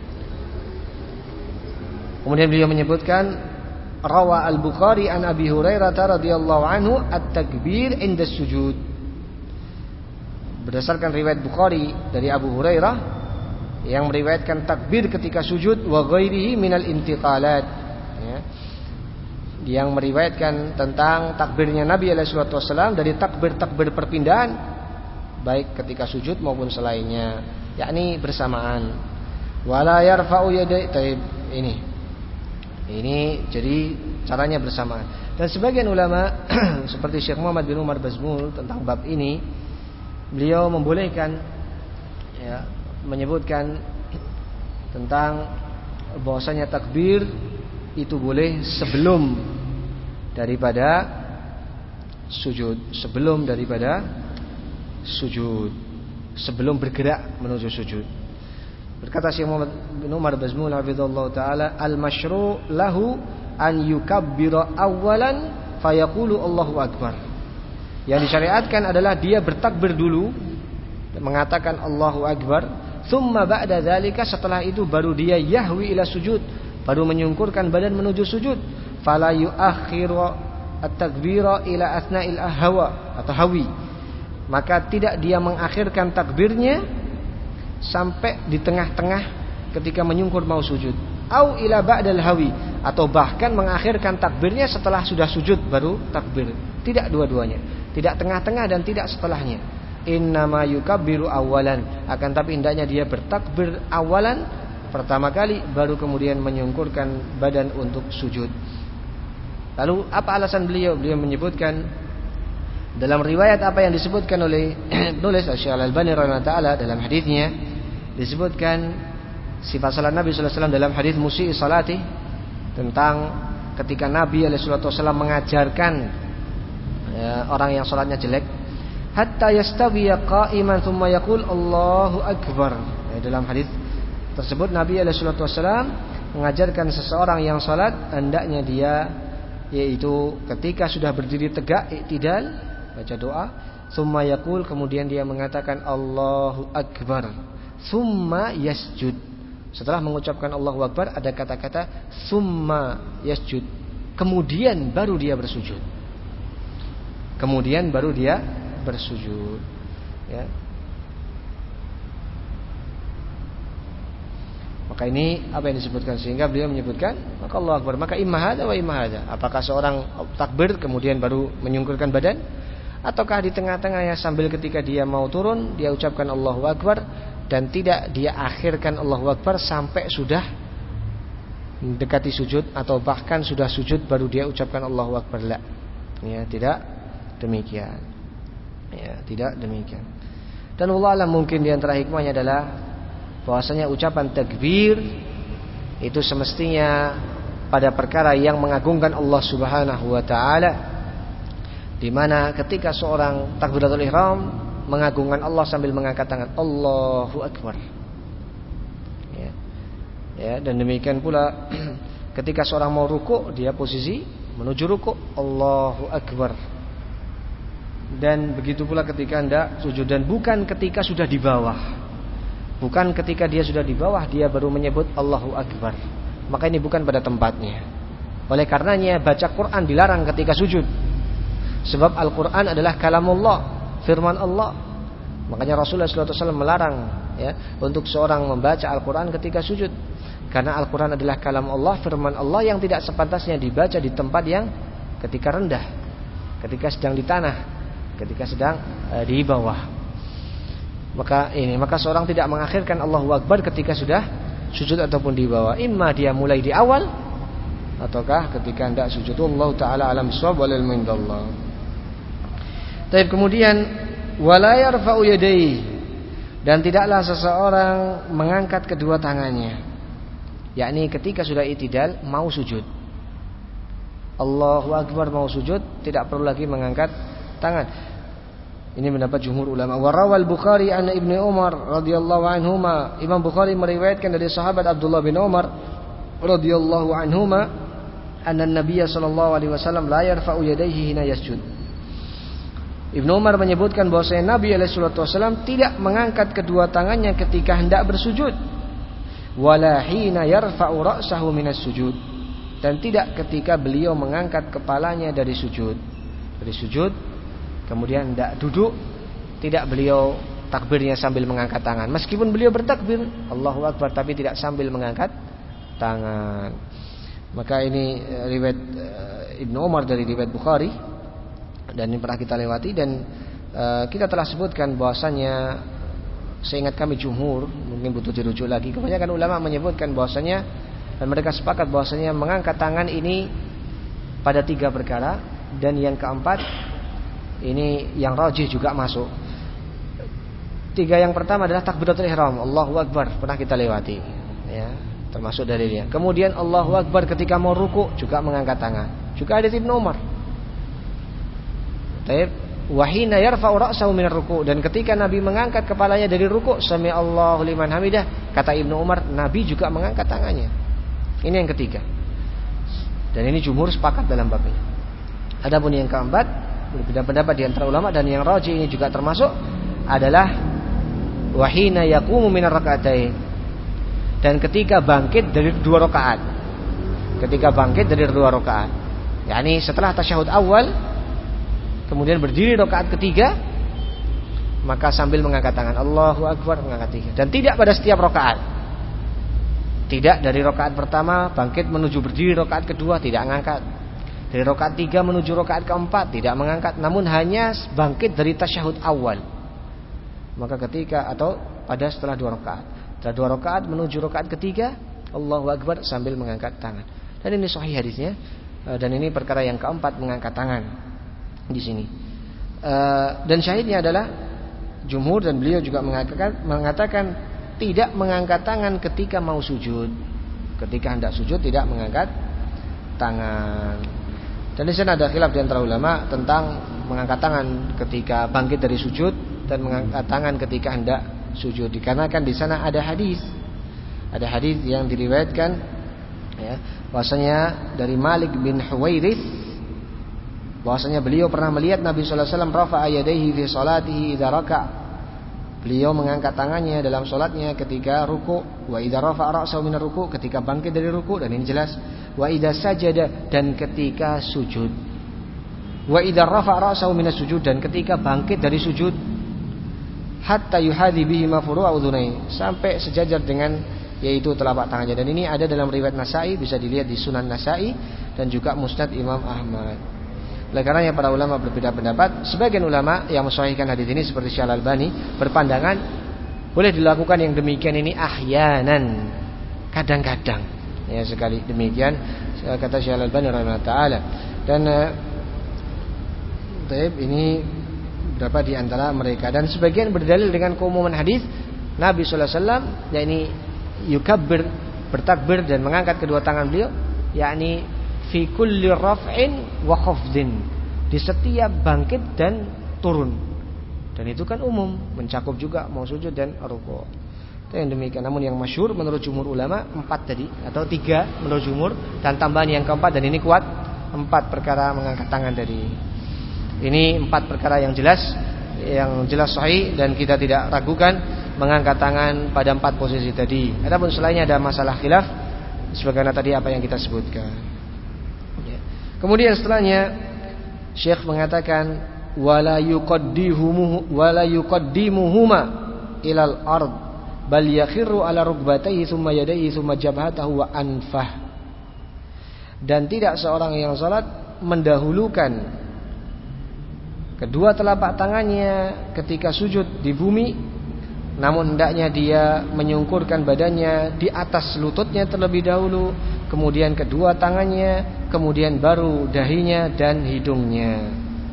Kemudian beliau menyebutkan rawa al-Bukhari an Abi Hurairah radhiyallahu anhu at-takbir inda sujud. Berdasarkan riwayat Bukhari dari Abu Hurairah yang meriwayatkan takbir ketika sujud wa ghairihi minal intiqalat, ya, yang meriwayatkan tentang takbirnya Nabi alaihi salatu wasallam dari takbir-takbir perpindahan baik ketika sujud maupun selainnya, yakni bersamaan. Wala yarfa'u yadayhi. Ini. Ini jadi caranya bersamaan. Dan sebagian ulama seperti Syekh Muhammad bin Umar Bazmul tentang bab ini, beliau membolehkan, ya, menyebutkan tentang bahwasanya takbir itu boleh sebelum daripada sujud, sebelum daripada sujud, sebelum bergerak menuju sujud. Berkata Syekh Muhammad bin Umar Bazmul hafizallahu taala, al-masyru' lahu an yukabbira awwalan fayaqulu Allahu Akbar. Yang disyariatkan adalah dia bertakbir dulu, mengatakan Allahu Akbar, thumma ba'da dzalika, setelah itu baru dia yahwi ila sujud, baru menyungkurkan badan menuju sujud. Fala yuakhiru at-takbira ila asna'il ahwa atau hawi, maka tidak dia mengakhirkan takbirnya sampai di tengah-tengah ketika menyungkur mau sujud. Au ila ba'dal hawi, atau bahkan mengakhirkan takbirnya setelah sudah sujud baru takbir. Tidak dua-duanya, tidak tengah-tengah dan tidak setelahnya. Innama yukabbiru awalan, akan tapi hendaknya dia bertakbir awalan, pertama kali, baru kemudian menyungkurkan badan untuk sujud. Lalu apa alasan beliau? Beliau menyebutkan dalam riwayat apa yang disebutkan oleh penulis Syekh Al-Albani rahimahullah taala dalam hadisnya, disebutkan sifat salat Nabi sallallahu alaihi wasallam dalam hadis musyi salati, tentang ketika Nabi alaihi wasallam mengajarkan, ya, orang yang salatnya jelek, hatta yastawiya qa'iman thumma yaqul Allahu Akbar. Ya, dalam hadis tersebut Nabi alaihi wasallam mengajarkan seseorang yang salat hendaknya dia, yaitu ketika sudah berdiri tegak i'tidal, baca doa, thumma yaqul, kemudian dia mengatakan Allahu Akbar, thumma yasjud. Setelah mengucapkan Allahu Akbar ada kata-kata thumma yasjud, kemudian baru dia bersujud. Kemudian baru dia bersujud, ya. Maka ini apa yang disebutkan, sehingga beliau menyebutkan maka Allahu Akbar, maka imma hadza wa imma hadza. Apakah seorang takbir kemudian baru menyungkurkan badan, ataukah di tengah-tengahnya sambil ketika dia mau turun dia ucapkan Allahu Akbar dan tidak dia akhirkan Allahu Akbar sampai sudah mendekati sujud atau bahkan sudah sujud baru dia ucapkan Allahu Akbar. La. Ya, tidak demikian. Ya, tidak demikian. Dan wallahu alam, mungkin di antara hikmahnya adalah bahwasanya ucapan takbir itu semestinya pada perkara yang mengagungkan Allah Subhanahu wa taala, di mana ketika seorang takbiratul ihram mengagungkan Allah sambil mengangkat tangan Allahu Akbar. Ya. Ya, dan demikian pula ketika seorang mau ruku dia posisi Menuju ruku' Allahu Akbar. Dan begitu pula ketika hendak sujud, dan bukan ketika sudah di bawah. Bukan ketika dia sudah di bawah dia baru menyebut Allahu Akbar. Maka ini bukan pada tempatnya. Oleh karenanya baca Quran dilarang ketika sujud. Sebab Al-Quran adalah kalamullah, firman Allah. Makanya Rasulullah shallallahu alaihi wasallam melarang ya, untuk seorang membaca Al-Quran ketika sujud. Karena Al-Quran adalah kalam Allah, firman Allah yang tidak sepantasnya dibaca di tempat yang ketika rendah, ketika sedang di tanah, ketika sedang e, di bawah. Maka ini, maka seorang tidak mengakhirkan Allahu Akbar ketika sudah sujud ataupun di bawah. Imma dia mulai di awal ataukah ketika hendak sujud. Allah taala alam shawab wal ilmu indallah. Tapi kemudian wala yarfa'u yadayhi, dan tidaklah seseorang mengangkat kedua tangannya. Yakni ketika sudah i'tidal mau sujud, Allahu Akbar mau sujud, tidak perlu lagi mengangkat tangan. Ini mendapat jumhur ulama. Wa rawal Bukhari an Ibnu Umar radhiyallahu anhuma, Imam Bukhari meriwayatkan dari sahabat Abdullah bin Umar radhiyallahu anhuma, anna Nabiy sallallahu alaihi wasallam la yarfa'u yadayhi hina yasjud. Ibnu Umar menyebutkan bahwasanya Nabi alaihi wasallam tidak mengangkat kedua tangannya ketika hendak bersujud. Wala hina yarfa'u ra'sahu minas sujud, dan tidak ketika beliau mengangkat kepalanya dari sujud. Dari sujud kemudian hendak duduk, tidak beliau takbirnya sambil mengangkat tangan. Meskipun beliau bertakbir Allahu Akbar, tapi tidak sambil mengangkat tangan. Maka ini riwayat Ibnu Umar dari riwayat Bukhari, dan ini pernah kita lewati, dan uh, kita telah sebutkan bahwasanya seingat kami jumhur, mungkin butuh dirujuk lagi, kebanyakan ulama menyebutkan bahwasanya, dan mereka sepakat bahwasanya mengangkat tangan ini pada tiga perkara, dan yang keempat ini yang rajih juga masuk. Tiga yang pertama adalah takbiratul ihram, Allahu Akbar, pernah kita lewati ya, termasuk dalilnya. Kemudian Allahu Akbar ketika mau ruku juga mengangkat tangan, juga hadits Ibnu Umar. Baik. Wahina yarfa'u ra'sahu minar ruku', dan ketika Nabi mengangkat kepalanya dari ruku', sami Allahu liman hamidah, kata Ibnu Umar, Nabi juga mengangkat tangannya. Ini yang ketiga. Dan ini jumhur sepakat dalam bab ini. Adapun yang keempat, berbeda pendapat di antara ulama, dan yang rajih ini juga termasuk adalah wahina yaqumu minar raka'atain, dan ketika bangkit dari dua rakaat. Ketika bangkit dari dua rakaat. yakni setelah tasyahud awal kemudian berdiri rakaat ketiga, maka sambil mengangkat tangan Allahu Akbar, mengangkat tiga. Dan tidak pada setiap rakaat. Tidak dari rakaat pertama bangkit menuju berdiri rakaat kedua tidak mengangkat. Dari rakaat tiga menuju rakaat keempat tidak mengangkat, namun hanya bangkit dari tasyahud awal. Maka ketika atau pada setelah dua rakaat, setelah dua rakaat menuju rakaat ketiga, Allahu Akbar sambil mengangkat tangan. Dan ini sahih hadisnya, dan ini perkara yang keempat mengangkat tangan di sini. Dan syahidnya adalah jumhur, dan beliau juga mengatakan mengatakan tidak mengangkat tangan ketika mau sujud. Ketika hendak sujud tidak mengangkat tangan. Dan di sana ada khilaf di antara ulama tentang mengangkat tangan ketika bangkit dari sujud dan mengangkat tangan ketika hendak sujud. Dikarenakan di sana ada hadis, ada hadis yang diriwayatkan, ya, bahwasanya dari Malik bin Huwairits, bahwasanya beliau pernah melihat Nabi sallallahu alaihi wasallam rafa'a yadayhi fi salatihi idza raka'. Beliau mengangkat tangannya dalam salatnya ketika ruku', wa idza rafa'a ra'sahu min ruku', ketika bangkit dari ruku', dan ini jelas, wa idza sajada, dan ketika sujud, wa idza rafa'a ra'sahu min sujud, dan ketika bangkit dari sujud, hatta yuhadhi bihi ma furu'a udhunai, sampai sejajar dengan yaitu telapak tangannya. Dan ini ada dalam riwayat Nasa'i, bisa dilihat di Sunan Nasa'i dan juga Musnad Imam Ahmad. Oleh karenanya para ulama berbeda pendapat. Sebagian ulama yang mensahihkan hadis ini seperti Syekh Al-Albani berpandangan boleh dilakukan yang demikian ini ahyanan, kadang-kadang, ya, sekali demikian kata Syekh Al-Albani rahimahullah taala. Dan uh, ini berapa di antara mereka, dan sebagian berdalil dengan keumuman hadis Nabi sallallahu alaihi wasallam, yakni yukabbir, bertakbir dan mengangkat kedua tangan beliau, yakni fi kulli raf'in wa khafdin, di setiap bangkit dan turun. Dan itu kan umum, mencakup juga mau sujud dan rukuk. Itu yang demikian. Namun yang masyhur menurut jumhur ulama empat tadi, atau tiga menurut jumhur, dan tambahan yang keempat, dan ini kuat empat perkara mengangkat tangan dari ini empat perkara yang jelas, yang jelas sahih dan kita tidak ragukan mengangkat tangan pada empat posisi tadi. Adapun selainnya ada masalah khilaf sebagaimana tadi apa yang kita sebutkan. Ya. Kemudian setelahnya Syekh mengatakan wala yuqaddimuhu wala yuqaddimuhuma ilal ard bal yakhiru ala rukbatayhi thumma yadayhi thumma jabhatahu wa anfah. Dan tidak seorang yang salat mendahulukan kedua telapak tangannya ketika sujud di bumi, namun hendaknya dia menyungkurkan badannya di atas lututnya terlebih dahulu, kemudian kedua tangannya, kemudian baru dahinya dan hidungnya.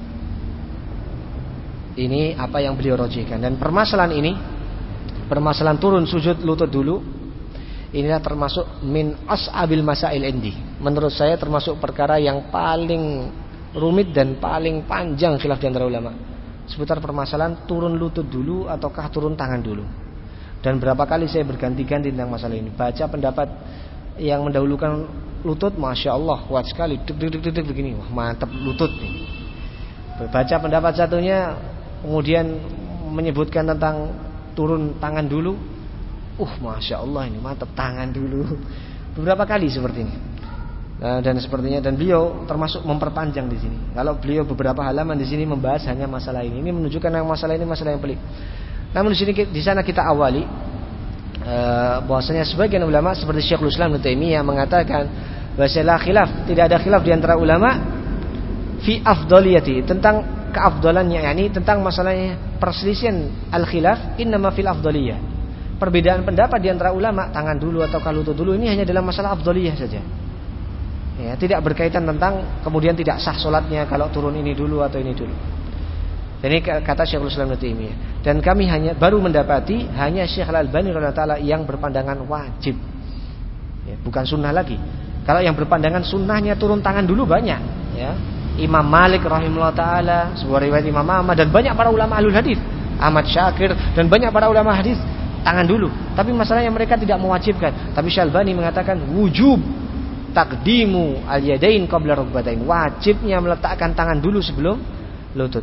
Ini apa yang beliau rojihkan. Dan permasalahan ini, permasalahan turun sujud lutut dulu, inilah termasuk min as'abil masail indi. Menurut saya termasuk perkara yang paling rumit dan paling panjang khilaf di antara ulama seputar permasalahan turun lutut dulu ataukah turun tangan dulu. Dan berapa kali saya berganti-ganti tentang masalah ini. Baca pendapat yang mendahulukan lutut, masya Allah kuat sekali, deg deg deg deg begini, wah mantap lutut nih. Baca pendapat satunya kemudian menyebutkan tentang turun tangan dulu, uh masya Allah ini mantap tangan dulu. Beberapa kali seperti ini. Nah, dan sepertinya dan beliau termasuk memperpanjang di sini. Kalau beliau beberapa halaman di sini membahas hanya masalah ini, ini menunjukkan yang masalah ini masalah yang pelik. Namun di sini di sana kita awali uh, bahwasanya sebagian ulama seperti Syekhul Islam Ibnu Taimiyah mengatakan bahwa khilaf, tidak ada khilaf di antara ulama fi afdaliyati, tentang keafdalannya, yakni tentang masalahnya perselisihan al-khilaf innama fil afdaliyah. Perbedaan pendapat di antara ulama tangan dulu atau lutut dulu ini hanya dalam masalah afdaliyah saja. Ya, tidak berkaitan tentang kemudian tidak sah solatnya kalau turun ini dulu atau ini dulu. Ini kata Syekhul Islam Ibnu Taimiyah. Dan kami hanya baru mendapati hanya Syekh Al-Albani radhiyallahu taala yang berpandangan wajib, ya, bukan sunnah lagi. Kalau yang berpandangan sunnahnya turun tangan dulu banyak, ya. Imam Malik rahimahullah taala, sebuah riwayat Imam Ahmad dan banyak para ulama ahlul hadis, Ahmad Syakir dan banyak para ulama hadis tangan dulu. Tapi masalahnya mereka tidak mewajibkan. Tapi Syekh Al-Albani mengatakan wujub taqdimu al-yadain qabla rukbatain, wajibnya meletakkan tangan dulu sebelum lutut.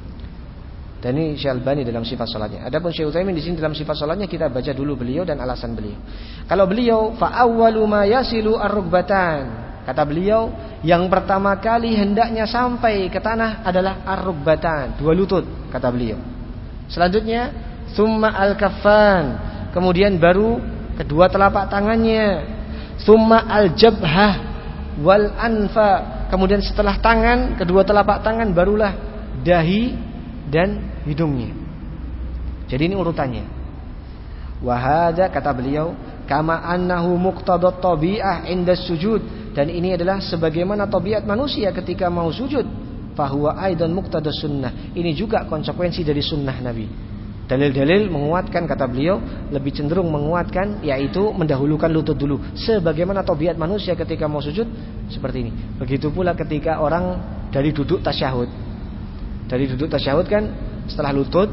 Dan ini Syekh Al-Albani dalam sifat salatnya. Adapun Syekh Utsaimin di sini dalam sifat salatnya kita baca dulu beliau dan alasan beliau. Kalau beliau fa awwalu ma yasilu ar-rukbatan, kata beliau yang pertama kali hendaknya sampai ke tanah adalah ar-rukbatan, dua lutut kata beliau. Selanjutnya summa al-kaffan, kemudian baru kedua telapak tangannya. Summa al-jabhah wal anfa, kemudian setelah tangan, kedua telapak tangan barulah dahi dan hidungnya. Jadi ini urutannya. Wa hadza kata beliau kama annahu muqtadat tabi'ah inda sujud, dan ini adalah sebagaimana tabiat manusia ketika mau sujud. Fahuwa aidan muqtadas sunnah, ini juga konsekuensi dari sunnah Nabi. Dalil-dalil menguatkan kata beliau, lebih cenderung menguatkan, yaitu mendahulukan lutut dulu sebagaimana tabiat manusia ketika mau sujud seperti ini. Begitu pula ketika orang dari duduk tasyahud. Dari duduk tasyahud kan setelah lutut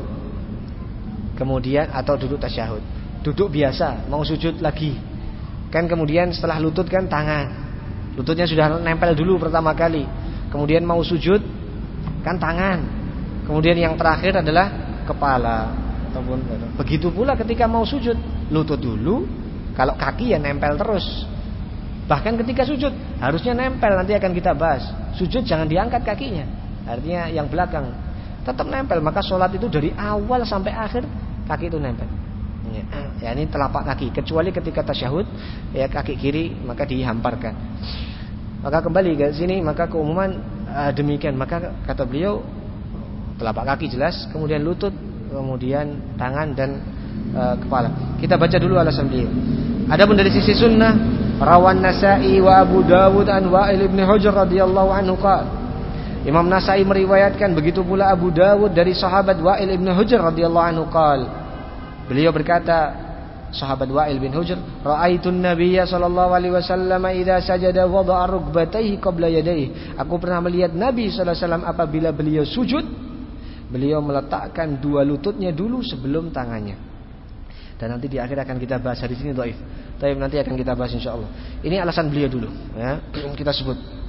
kemudian atau duduk tasyahud. Duduk biasa mau sujud lagi. Kan kemudian setelah lutut kan tangan. Lututnya sudah nempel dulu pertama kali. Kemudian mau sujud kan tangan. Kemudian yang terakhir adalah kepala ataupun begitu pula ketika mau sujud, lutut dulu, kalau kaki ya nempel terus. Bahkan ketika sujud harusnya nempel, nanti akan kita bahas. Sujud jangan diangkat kakinya, artinya yang belakang tetap nempel. Maka sholat itu dari awal sampai akhir kaki itu nempel. Ya, ya ini telapak kaki, kecuali ketika tasyahud ya kaki kiri maka dihamparkan. Maka kembali ke sini, maka keumuman uh, demikian. Maka kata beliau telapak kaki jelas, kemudian lutut, kemudian tangan dan uh, kepala. Kita baca dulu alasan beliau. Adapun dari sisi sunnah, rawan Nasa'i wa Abu Dawud an Wa'il ibn Hujr radhiyallahu anhu qala. Imam Nasa'i meriwayatkan, begitu pula Abu Dawud dari sahabat Wa'il ibn Hujr radhiyallahu anhu qala. Beliau berkata, sahabat Wa'il bin Hujr, ra'aitun nabiyya sallallahu alaihi wasallam idza sajada wada'a rukbatayhi qabla yadayhi. Aku pernah melihat Nabi sallallahu alaihi wasallam apabila beliau sujud, beliau meletakkan dua lututnya dulu sebelum tangannya. Dan nanti di akhir akan kita bahas hadis ini dhaif. Tapi nanti akan kita bahas insyaallah. Ini alasan beliau dulu, ya. Kita sebut.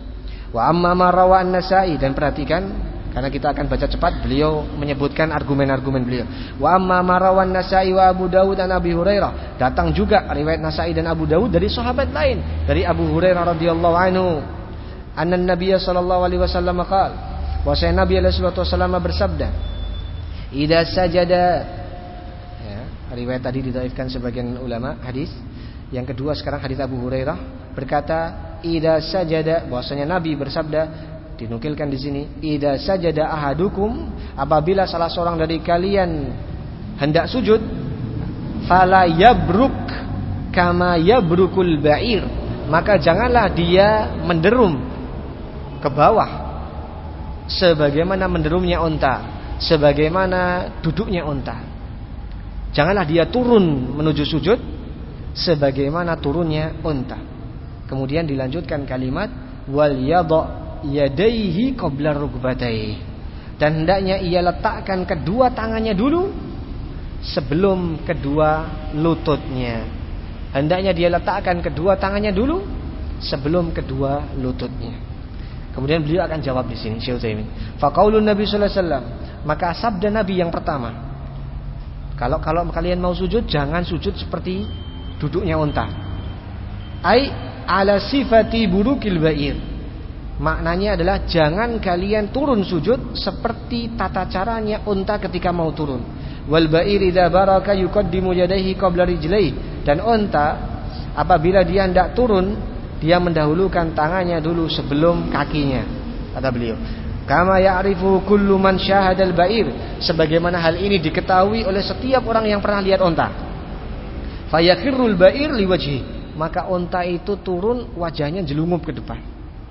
Wa amma ma rawa an-Nasa'i, dan perhatikan karena kita akan baca cepat, beliau menyebutkan argumen-argumen beliau. Wa amma ma rawa an-Nasa'i wa Abu Dawud dan Abi Hurairah, datang juga riwayat Nasa'i dan Abu Dawud dari sahabat lain, dari Abu Hurairah radhiyallahu anhu, anna Nabiy sallallahu alaihi wasallam qala, bahwasanya Nabi alaihi wasallam bersabda, idza sajada, ya, riwayat tadi didhaifkan sebagian ulama hadis. Yang kedua sekarang hadis Abu Hurairah berkata, idza sajada, bahwasanya Nabi bersabda, dinukilkan di sini, idza sajada ahadukum, apabila salah seorang dari kalian hendak sujud, fala yabruk kama yabrukul ba'ir, maka janganlah dia menderum ke bawah sebagaimana menderumnya unta, sebagaimana duduknya unta. Janganlah dia turun menuju sujud sebagaimana turunnya unta. Kemudian dilanjutkan kalimat wal yadha yadaihi qabla rukbatayhi, dan hendaknya ia letakkan kedua tangannya dulu sebelum kedua lututnya. Hendaknya dia letakkan kedua tangannya dulu sebelum kedua lututnya. Kemudian beliau akan jawab di sini, Syekh Utsaimin. Fa qaulun Nabi sallallahu alaihi wasallam, maka sabda Nabi yang pertama, kalau kalau kalian mau sujud jangan sujud seperti duduknya unta. Ai ala sifati burukil ba'ir. Maknanya adalah jangan kalian turun sujud seperti tata caranya unta ketika mau turun. Wal ba'ir idza baraka yuqaddimu yadayhi qabla rijlaihi, dan unta apabila dia hendak turun dia mendahulukan tangannya dulu sebelum kakinya, kata beliau. Kama ya'rifu kullu man syahadal ba'ir, sebagaimana hal ini diketahui oleh setiap orang yang pernah lihat unta. Fayakhirul ba'ir liwajhi, maka unta itu turun wajahnya jelungup ke depan.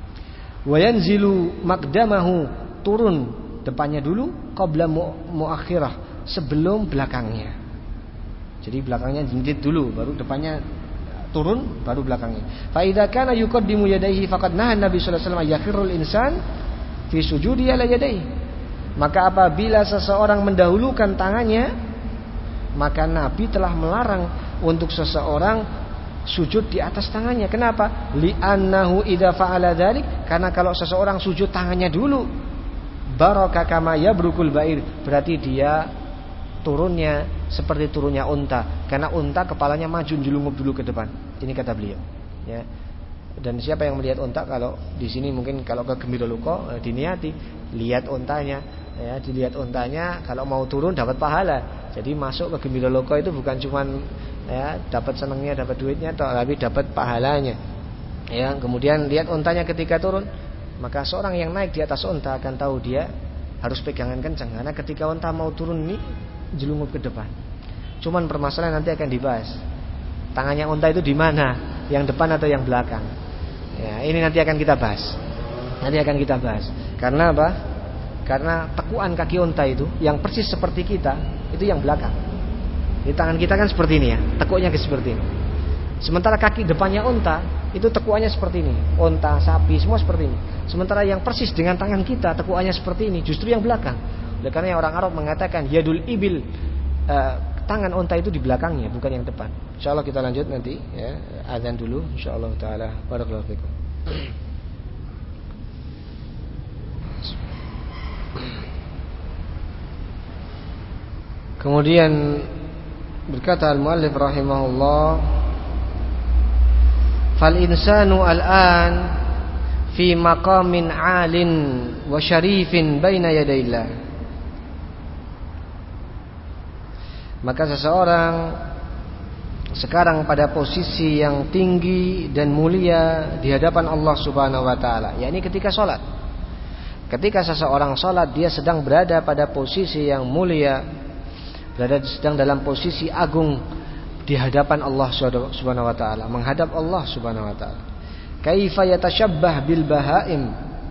Wayanzilu maqdamahu, turun depannya dulu, qabla muakhirah, sebelum belakangnya. Jadi belakangnya jendit dulu, baru depannya turun, baru belakangnya. Fa idza kana yuqaddimu yadayhi faqad nahan Nabi sallallahu alaihi wasallam yakhirul insan fi sujudi ala yadayhi. Maka apabila seseorang mendahulukan tangannya, maka Nabi telah melarang untuk seseorang sujud di atas tangannya. Kenapa? Li'annahu idza fa'ala dzalik, karena kalau seseorang sujud tangannya dulu, baraka kama yabrukul ba'ir, berarti dia turunnya seperti turunnya unta, karena unta kepalanya maju jelungup dulu ke depan. Ini kata beliau, ya. Dan siapa yang melihat unta, kalau di sini mungkin kalau ke Gembira Luko diniati lihat untanya, ya, dilihat untanya, kalau mau turun dapat pahala. Jadi masuk ke Gembira Luko itu bukan cuman ya dapat senangnya, dapat duitnya, tapi dapat pahalanya. Ya, kemudian lihat untanya ketika turun, maka seorang yang naik di atas unta akan tahu dia harus pegangan kencang, karena ketika unta mau turun ini jelungup ke depan. Cuman permasalahan nanti akan dibahas, tangannya unta itu di mana, yang depan atau yang belakang. Ya, ini nanti akan kita bahas. Nanti akan kita bahas. Karena apa? Karena tekuan kaki unta itu yang persis seperti kita, itu yang belakang. Di tangan kita kan seperti ini ya, tekuannya seperti ini. Sementara kaki depannya unta itu tekuannya seperti ini. Unta, sapi, semua seperti ini. Sementara yang persis dengan tangan kita tekuannya seperti ini, justru yang belakang. Oleh karena orang Arab mengatakan yadul ibil, uh, tangan unta itu di belakangnya, bukan yang depan. Insyaallah kita lanjut nanti ya, azan dulu insyaallah taala. Barakallahu fikum. Kemudian berkata al-muallif rahimahullah, fal insanu al-an fi maqamin 'alin wa syarifin baina yadayillah. Maka seseorang sekarang pada posisi yang tinggi dan mulia di hadapan Allah Subhanahu wa taala, yakni ketika salat. Ketika seseorang salat, dia sedang berada pada posisi yang mulia, berada sedang dalam posisi agung di hadapan Allah Subhanahu wa taala, menghadap Allah Subhanahu wa taala. Kaifa yatasyabbah bil bahaim,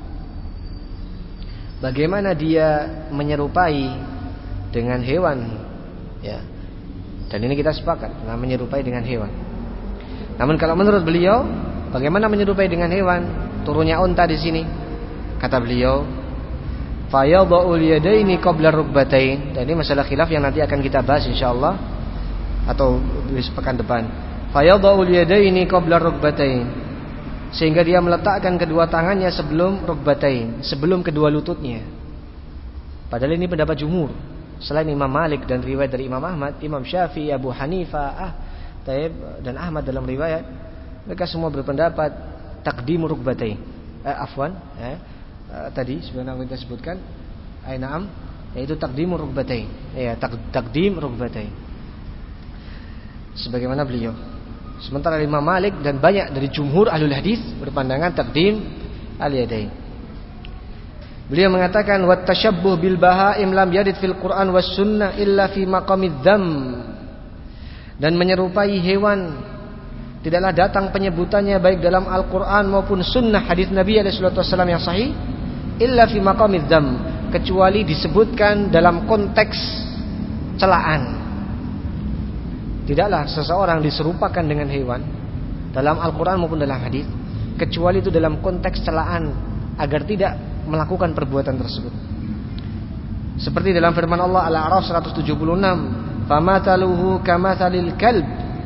bagaimana dia menyerupai dengan hewan, ya. Dan ini kita sepakat, nah, menyerupai dengan hewan. Namun kalau menurut beliau, bagaimana menyerupai dengan hewan? Turunnya unta di sini. Kata beliau, fayadha'ul yadaini qabla rukbatain. Dan ini masalah khilaf yang nanti akan kita bahas insyaallah, atau di pekan depan. Fayadha'ul yadaini qabla rukbatain. sehingga dia meletakkan kedua tangannya sebelum rukbatain, sebelum kedua lututnya. Padahal ini pendapat jumhur. Selain Imam Malik dan riwayat dari Imam Ahmad, Imam Syafi'i, Abu Hanifah, ah, Taib dan Ahmad dalam riwayat, mereka semua berpendapat taqdim rukbatain. Eh, afwan, eh, eh, tadi sebenarnya kita sebutkan ainam, yaitu taqdim rukbatain. Ya, taqdim rukbatain. Sebagaimana beliau. Sementara Imam Malik dan banyak dari jumhur ahlul hadis berpandangan taqdim al-yadain. Beliau mengatakan wat tashabbuh bil bahaim lam yarid fil Quran was sunnah illa fi maqamid dzam. Dan menyerupai hewan tidaklah datang penyebutannya baik dalam Al-Qur'an maupun sunnah hadis Nabi alaihi wasallam yang sahih illa fi maqamid dzam, kecuali disebutkan dalam konteks celaan. Tidaklah seseorang diserupakan dengan hewan dalam Al-Quran maupun dalam hadis kecuali itu dalam konteks celaan agar tidak melakukan perbuatan tersebut. Seperti dalam firman Allah Al-A'raf seratus tujuh puluh enam, "Famathaluhu kamathalil kalb."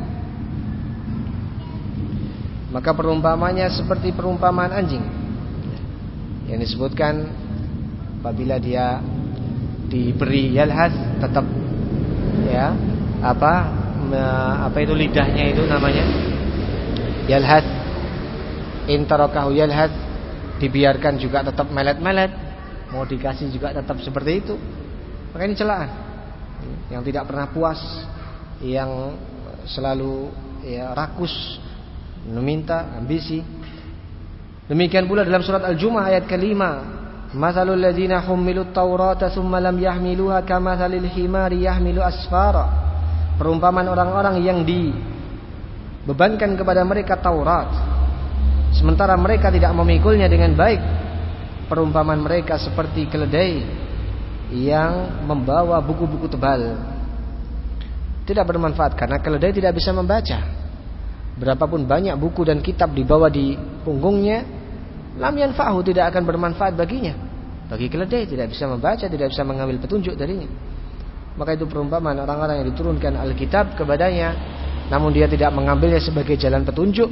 Maka perumpamannya seperti perumpamaan anjing. Yang disebutkan apabila dia diberi yalhas tetap ya apa apa itu lidahnya itu namanya yalhas, intarakahu yalhas, dibiarkan juga tetap melet-melet, mau dikasih juga tetap seperti itu. Maka ini celaan. Yang tidak pernah puas, yang selalu ya rakus, meminta, ambisi. Demikian pula dalam surat Al-Jumu'ah ayat kelima, "Matsalul ladzina humilut Taurata tsumma lam yahmiluha kamatsalil himari yahmilu asfara." Perumpamaan orang-orang yang dibebankan kepada mereka Taurat sementara mereka tidak memikulnya dengan baik, perumpamaan mereka seperti keledai yang membawa buku-buku tebal. Tidak bermanfaat karena keledai tidak bisa membaca. Berapapun banyak buku dan kitab dibawa di punggungnya, lam yanfa'hu, tidak akan bermanfaat baginya. Bagi keledai tidak bisa membaca, tidak bisa mengambil petunjuk darinya. Maka itu perumpamaan orang-orang yang diturunkan Alkitab kepadanya, namun dia tidak mengambilnya sebagai jalan petunjuk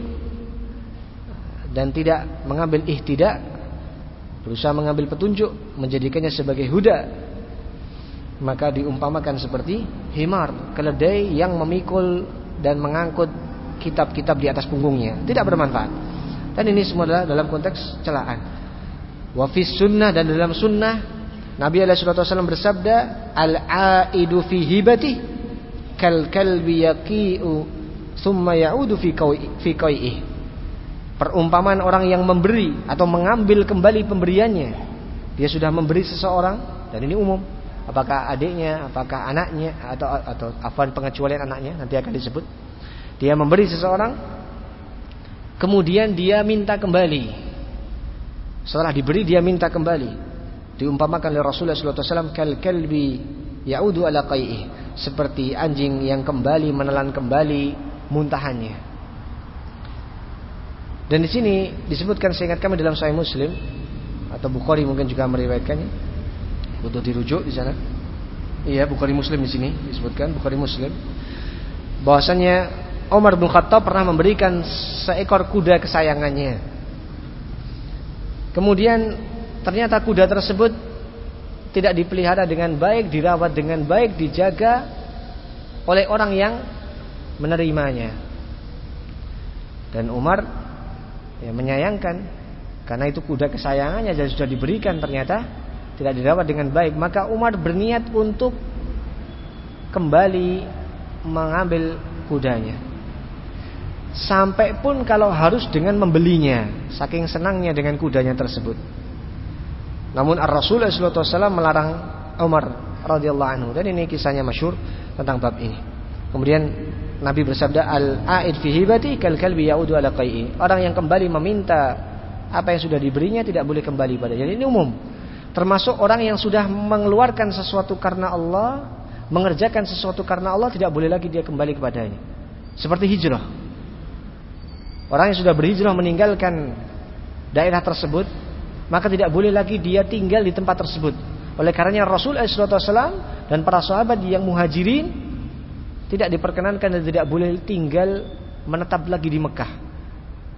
dan tidak mengambil ihtidak, berusaha mengambil petunjuk, menjadikannya sebagai huda. Maka diumpamakan seperti himar, keledai yang memikul dan mengangkut kitab-kitab di atas punggungnya, tidak bermanfaat. Dan ini semua adalah dalam konteks celaan. Wa fis sunnah, dan dalam sunnah Nabi alaihi wasallam bersabda, "Al-aidu fi hibati kal kalbi yaqi'u thumma ya'udu fi qawi fi qai'ih." Perumpamaan orang yang memberi atau mengambil kembali pemberiannya. Dia sudah memberi seseorang, dan ini umum. Apakah adiknya, apakah anaknya, atau atau afwan pengecualian anaknya nanti akan disebut. Dia memberi seseorang, kemudian dia minta kembali. Setelah diberi dia minta kembali. Diumpamakan oleh Rasulullah sallallahu alaihi wasallam kal kalbi ya'udu ala qai'ih, seperti anjing yang kembali menelan kembali muntahannya. Dan di sini disebutkan, seingat kami dalam Sahih Muslim atau Bukhari mungkin juga meriwayatkannya. Butuh dirujuk di sana. Iya, Bukhari Muslim di sini disebutkan, Bukhari Muslim. Bahwasanya Umar bin Khattab pernah memberikan seekor kuda kesayangannya. Kemudian ternyata kuda tersebut tidak dipelihara dengan baik, dirawat dengan baik, dijaga oleh orang yang menerimanya. Dan Umar ya menyayangkan, karena itu kuda kesayangannya dan sudah diberikan ternyata tidak dirawat dengan baik. Maka Umar berniat untuk kembali mengambil kudanya. Sampai pun kalau harus dengan membelinya, saking senangnya dengan kudanya tersebut. Namun Ar-Rasul sallallahu alaihi wasallam melarang Umar radhiyallahu anhu, dan ini kisahnya masyhur tentang bab ini. Kemudian Nabi bersabda, "Al-a'id fi hibati kal kalbi ya'udu ala qai'i." Orang yang kembali meminta apa yang sudah diberinya tidak boleh kembali padanya. Jadi ini umum. Termasuk orang yang sudah mengeluarkan sesuatu karena Allah, mengerjakan sesuatu karena Allah, tidak boleh lagi dia kembali kepadanya. Seperti hijrah. Orang yang sudah berhijrah meninggalkan daerah tersebut, maka tidak boleh lagi dia tinggal di tempat tersebut. Oleh karenanya Rasul sallallahu alaihi wasallam dan para sahabat yang muhajirin tidak diperkenankan dan tidak boleh tinggal menetap lagi di Mekah.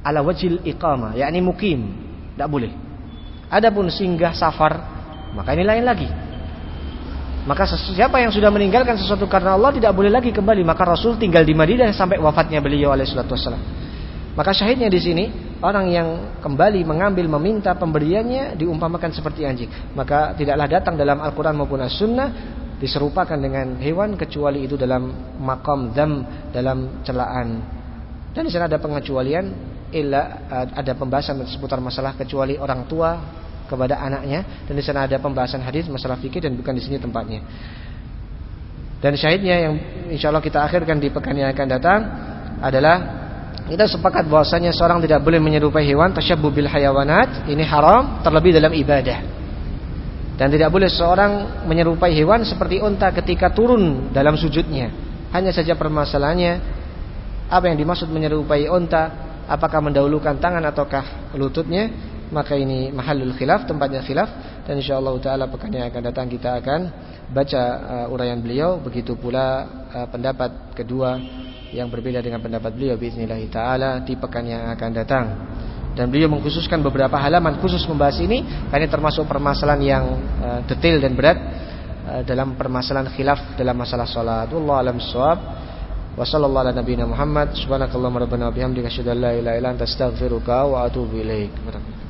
ala wajil iqamah, yakni mukim, tidak boleh. Adapun singgah safar, maka ini lain lagi. Maka siapa yang sudah meninggalkan sesuatu karena Allah tidak boleh lagi kembali. Maka Rasul tinggal di Madinah sampai wafatnya beliau alaihi salatu wassalam. Maka syahidnya di sini, orang yang kembali mengambil meminta pemberiannya diumpamakan seperti anjing. Maka tidaklah datang dalam Al-Quran maupun As-Sunnah diserupakan dengan hewan kecuali itu dalam maqam dzam, dalam celaan. Dan di sana ada pengecualian, illa ada pembahasan seputar masalah kecuali orang tua kepada anaknya, dan di sana ada pembahasan hadis masalah fikih dan bukan di sini tempatnya. Dan syahidnya yang insyaallah kita akhirkan di pekan yang akan datang adalah kita sepakat bahwasanya seorang tidak boleh menyerupai hewan, tasyabbuh bil hayawanat, ini haram terlebih dalam ibadah. Dan tidak boleh seorang menyerupai hewan seperti unta ketika turun dalam sujudnya. Hanya saja permasalahannya apa yang dimaksud menyerupai unta, apakah mendahulukan tangan ataukah lututnya, maka ini mahallul khilaf, tempatnya khilaf. Dan insyaallah taala pekan yang akan datang kita akan baca uh, uraian beliau, begitu pula uh, pendapat kedua yang berbeda dengan pendapat beliau biiznillah taala di pekan yang akan datang. Dan beliau mengkhususkan beberapa halaman khusus membahas ini karena termasuk permasalahan yang uh, detail dan berat uh, dalam permasalahan khilaf dalam masalah salat. Wallahu a'lam bissawab. Wa sallallahu ala nabiyina Muhammad subhanakallahumma rabbana wa bihamdika asyhadu an la ilaha illa anta astaghfiruka wa atubu ilaik.